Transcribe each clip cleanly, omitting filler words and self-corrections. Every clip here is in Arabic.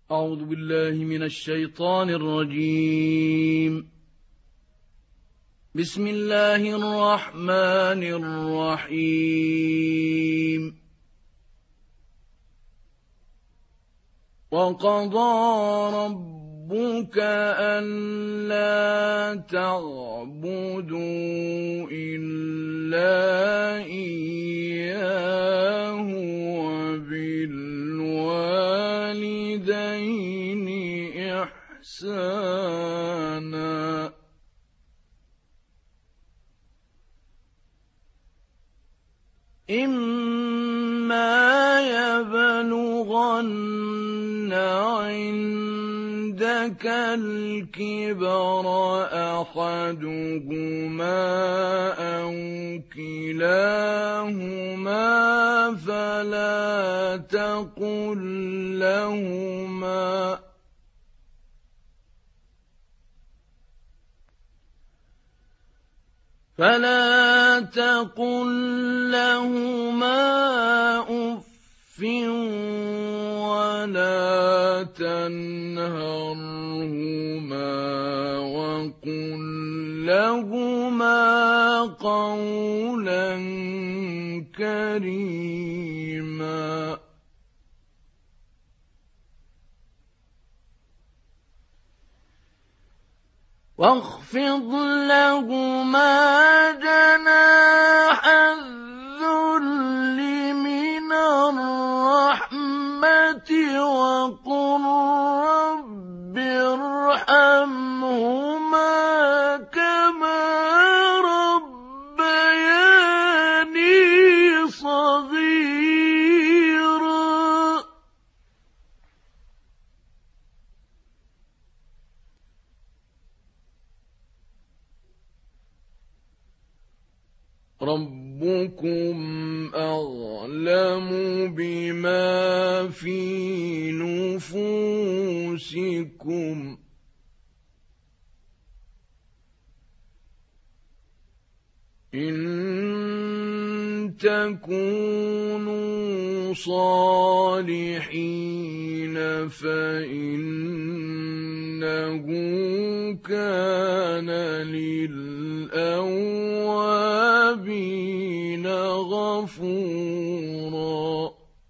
أعوذ بالله من الشيطان الرجيم. بسم الله الرحمن الرحيم. وقضى ربك ألا تعبدوا إلا إياه وبالوالدين إحسانا إما يبلغن عندك الكبر أحدهما أو كلاهما فلا تقل لهما أف ولا تنهرهما وقل لهما قولا كريما واخفض لهما جناح الذل من الرحمة وقل رب ارحمهما كما ربياني صغيرا ربكم أعلم بما في نفوسكم إن تكونوا صالحين فإنه كان للأوابين غفورا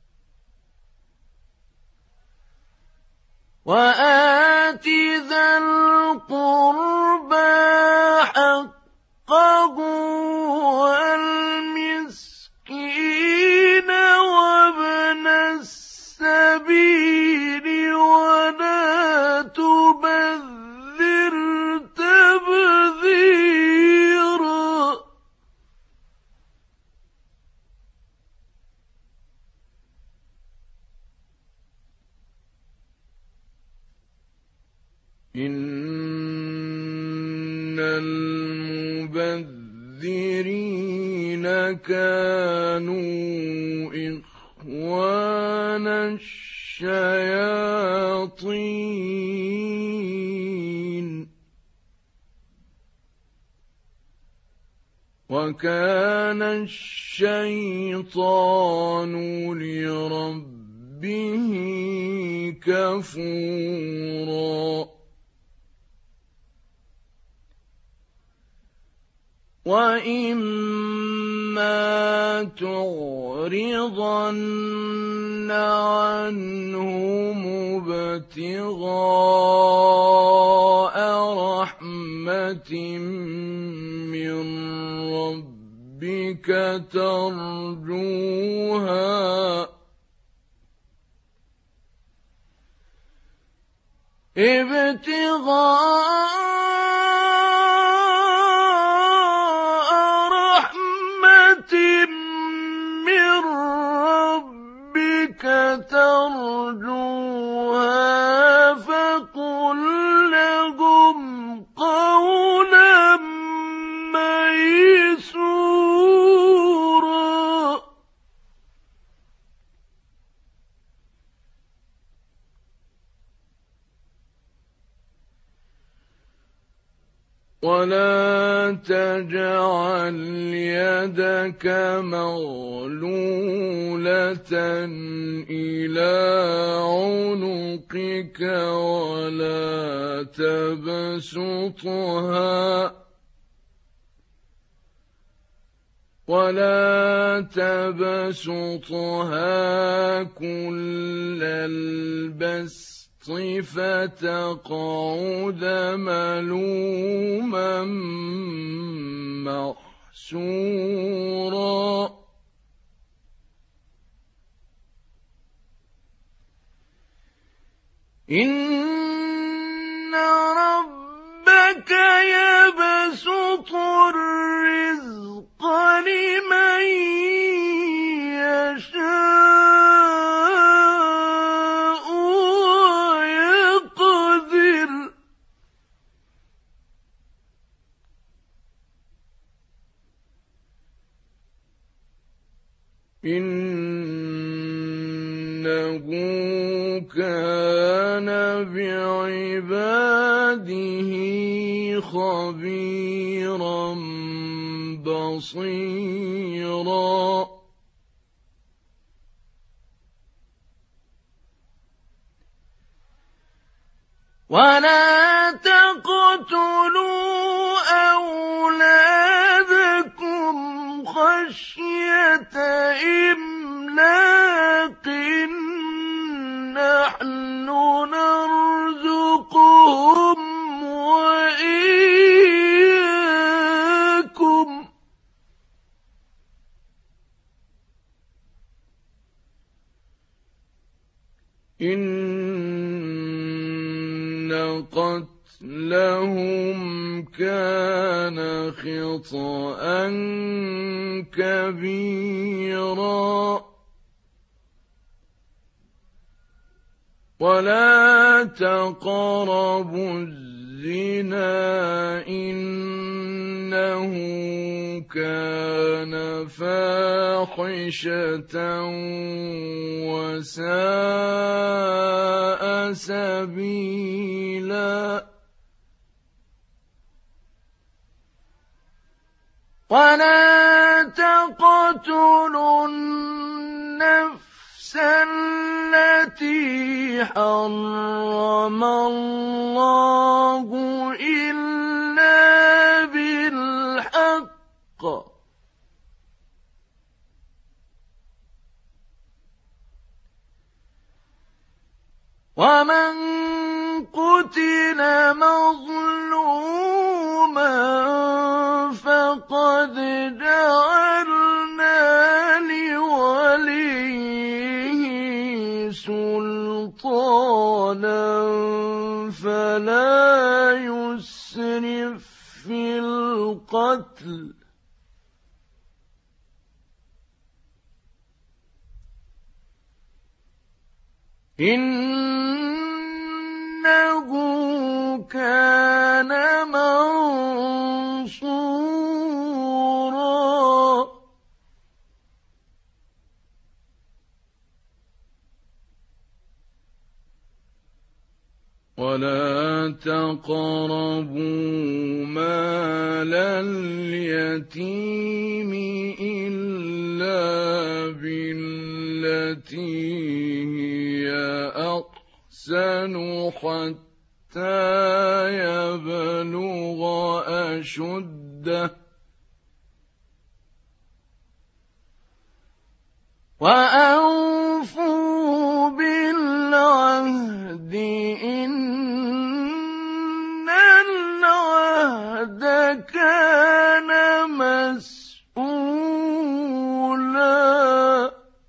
وآت ذا القربى حقه والمسكين وابن السبيل ولا تبذر تبذيرا إن المبذرين كانوا إخوان الشياطين وكان الشيطان لربه كفورا وإما تعرضن عنهم ابتغاء رحمة من ربك ترجوها فقل لهم قولا ميسورا ولا تجعل يدك مغلولة إلى عنقك ولا تبسطها كل البسط فتقعد ملوما محسورا إن ربك يبسط الرزق لمن يشاء ويقدر إنه كان بعباده خبيرا بصيرا ولا تقتلوا أولادكم خشية إملاق نحن نرزقهم وإياكم إن قتلهم كان خطأ كبيرا ولا تقربوا الزنا إنه كان فاحشة وساء سبيلا ولا تقتلوا النفس التي حرم الله إلا بالحق ومن قتل مظلوما فقد جعلنا لوليه سلطانا فلا يسرف في القتل إنه كان منصورا ولا تقربوا مال اليتيم إلا بالتي هي أحسن حتى يبلغ أشده وأوفوا بالعهد إن العهد كان مسؤولا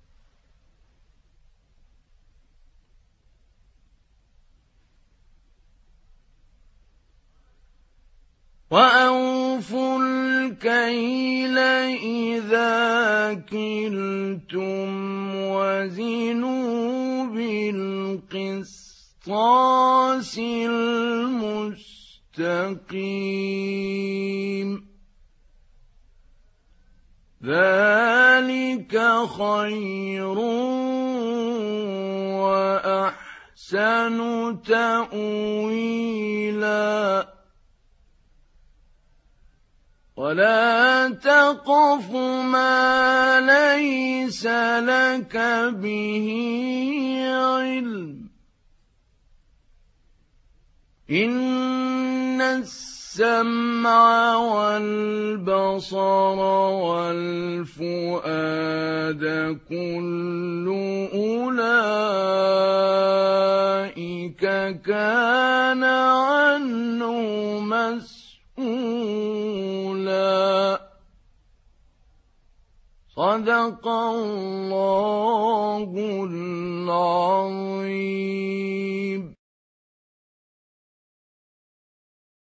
وأوفوا الكيل إذا كلتم وزنوا بالقسطاس المستقيم ذلك خير وأحسن تأويلا ولا تقف ما ليس لك به علم إن السمع والبصر والفؤاد كل أولئك كان عنه مسؤولا صدق الله العظيم.